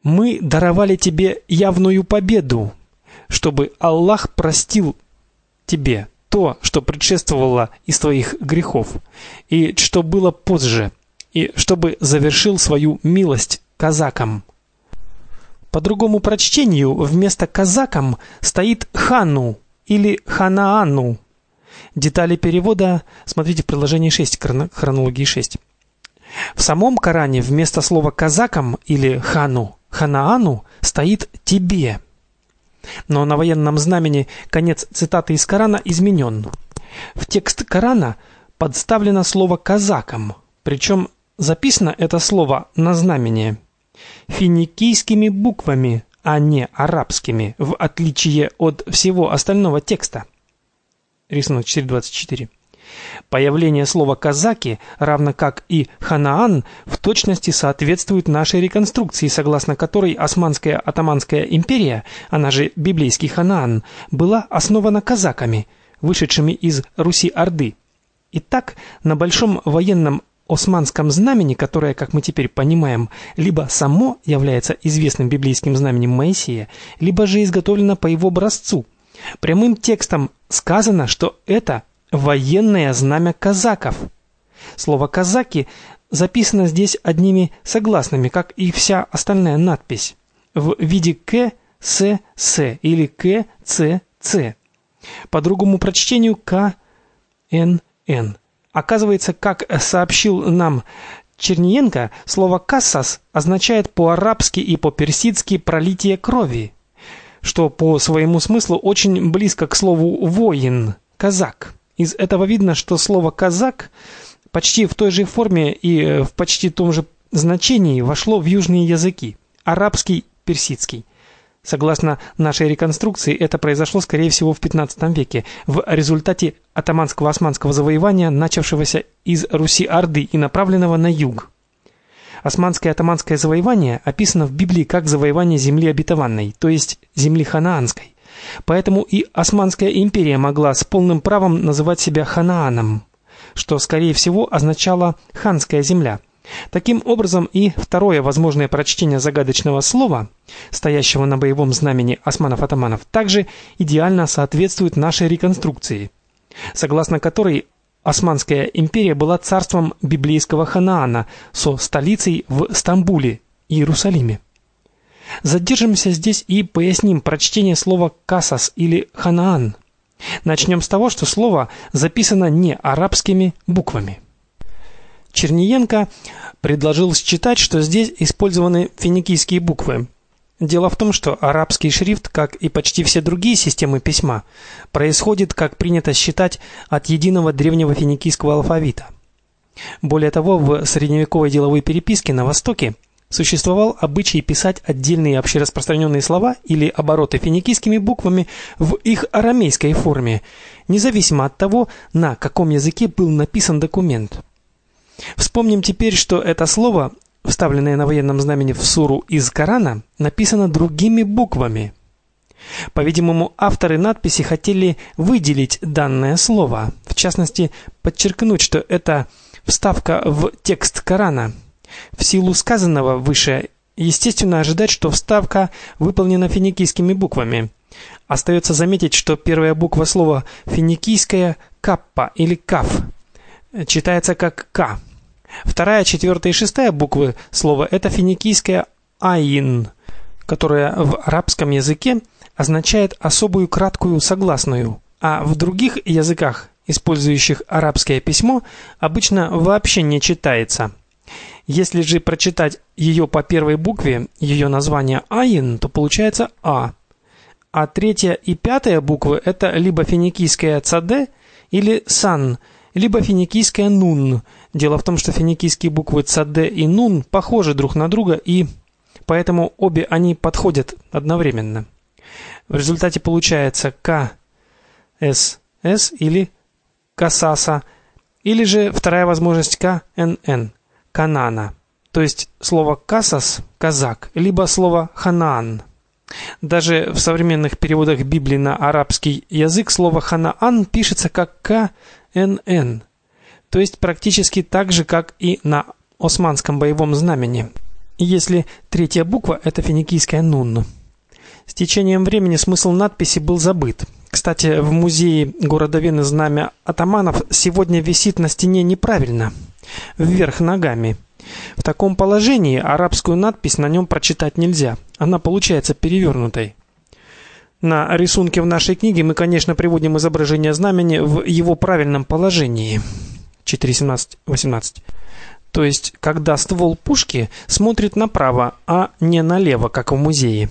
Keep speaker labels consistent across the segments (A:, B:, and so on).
A: Мы даровали тебе явную победу, чтобы Аллах простил тебе то, что предшествовало из твоих грехов, и что было позже, и чтобы завершил свою милость казакам. По другому прочтению вместо казакам стоит хану или ханаану. Детали перевода смотрите в приложении 6 к хронологии 6. В самом Коране вместо слова казакам или хану, ханаану стоит тебе. Но на военном знамени конец цитаты из Корана изменен. В текст Корана подставлено слово казакам, причем записано это слово на знамени финикийскими буквами, а не арабскими, в отличие от всего остального текста. Рисунок 4.24. Появление слова «казаки», равно как и «ханаан», в точности соответствует нашей реконструкции, согласно которой Османская Отtomанская империя, она же библейский Ханаан, была основана казаками, вышедшими из Руси-Орды. Итак, на большом военном османском знамени, которое, как мы теперь понимаем, либо само является известным библейским знаменем Моисея, либо же изготовлено по его образцу, прямым текстом сказано, что это военное знамя казаков. Слово «казаки» записано здесь одними согласными, как и вся остальная надпись, в виде «к», «с», «с» или «к», «ц», «ц». По другому прочтению «к», «н», «н». Оказывается, как сообщил нам Черниенко, слово «кассас» означает по-арабски и по-персидски «пролитие крови», что по своему смыслу очень близко к слову «воин», «казак». Из этого видно, что слово «казак» почти в той же форме и в почти том же значении вошло в южные языки – арабский, персидский. Согласно нашей реконструкции, это произошло, скорее всего, в XV веке, в результате оттоманско-османского завоевания, начавшегося из Руси-Орды и направленного на юг. Османское оттоманское завоевание описано в Библии как завоевание земли обетованной, то есть земли ханаанской. Поэтому и Османская империя могла с полным правом называть себя Ханааном, что, скорее всего, означало «ханская земля». Таким образом, и второе возможное прочтение загадочного слова, стоящего на боевом знамени османов-оттоманов, также идеально соответствует нашей реконструкции, согласно которой Османская империя была царством библейского Ханаана со столицей в Стамбуле, Иерусалиме. Задержимся здесь и поясним прочтение слова «касас» или «ханаан». Начнем с того, что слово записано не арабскими буквами. Черниенко предложил считать, что здесь использованы финикийские буквы. Дело в том, что арабский шрифт, как и почти все другие системы письма, происходит, как принято считать, от единого древнего финикийского алфавита. Более того, в средневековой деловой переписке на Востоке существовал обычай писать отдельные общераспространенные слова или обороты финикийскими буквами в их арамейской форме, независимо от того, на каком языке был написан документ. Вспомним теперь, что это слово, вставленное на военном знамени в суру из Корана, написано другими буквами. По-видимому, авторы надписи хотели выделить данное слово, в частности, подчеркнуть, что это вставка в текст Корана. В силу сказанного выше, естественно ожидать, что вставка выполнена финикийскими буквами. Остается заметить, что первая буква слова финикийская «каппа» или «каф» читается как «к». Вторая, четвертая и шестая буквы слова – это финикийская «айн», которая в арабском языке означает особую краткую согласную, а в других языках, использующих арабское письмо, обычно вообще не читается. Если же прочитать ее по первой букве, ее название «айн», то получается «а». А третья и пятая буквы – это либо финикийская «цаде» или «сан», либо финикийская «нун». Дело в том, что финикийские буквы «цаде» и «нун» похожи друг на друга, и поэтому обе они подходят одновременно. В результате получается «КСС» или «касаса», или же вторая возможность «КНН» – «канана». То есть слово «касас» – «казак», либо слово «ханаан». Даже в современных переводах Библии на арабский язык слово «ханаан» пишется как «КНН», то есть практически так же, как и на османском боевом знамени. если третья буква – это финикийская нун. С течением времени смысл надписи был забыт. Кстати, в музее города Вены знамя атаманов сегодня висит на стене неправильно, вверх ногами. В таком положении арабскую надпись на нем прочитать нельзя. Она получается перевернутой. На рисунке в нашей книге мы, конечно, приводим изображение знамени в его правильном положении. 4.17.18. То есть, когда ствол пушки смотрит направо, а не налево, как в музее.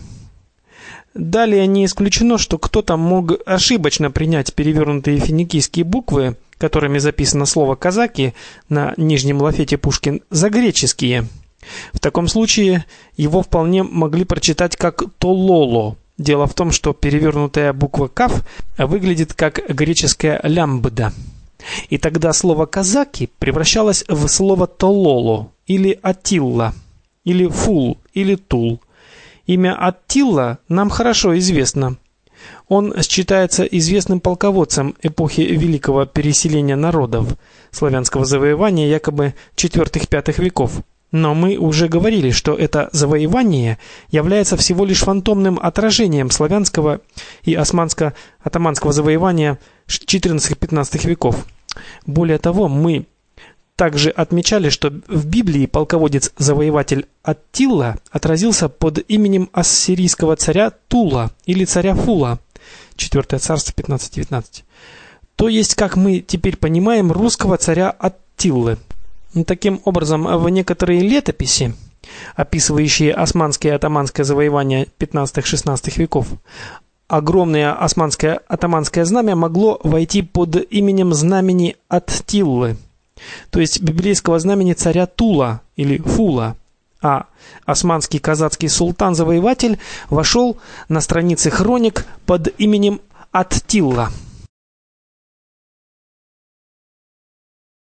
A: Далее не исключено, что кто-то мог ошибочно принять перевернутые финикийские буквы, которыми записано слово «казаки» на нижнем лафете пушки, за греческие. В таком случае его вполне могли прочитать как «тололо». Дело в том, что перевернутая буква «каф» выглядит как греческая «лямбда». И тогда слово «казаки» превращалось в слово «тололо» или «атилла», или «фул», или «тул». Имя Аттила нам хорошо известно. Он считается известным полководцем эпохи великого переселения народов, славянского завоевания якобы 4-5 веков. Но мы уже говорили, что это завоевание является всего лишь фантомным отражением славянского и османско-атаманского завоевания 14-15 веков. Более того, мы также отмечали, что в Библии полководец-завоеватель Аттила отразился под именем ассирийского царя Тула или царя Фула, 4 царство 15-19. То есть, как мы теперь понимаем, русского царя Аттилы. Таким образом, в некоторые летописи, описывающие османское и атаманское завоевание 15-16 веков, огромное османское атаманское знамя могло войти под именем знамени Аттилы, то есть библейского знамени царя Тула или Фула, а османский казацкий султан-завоеватель вошел на страницы хроник под именем Аттила.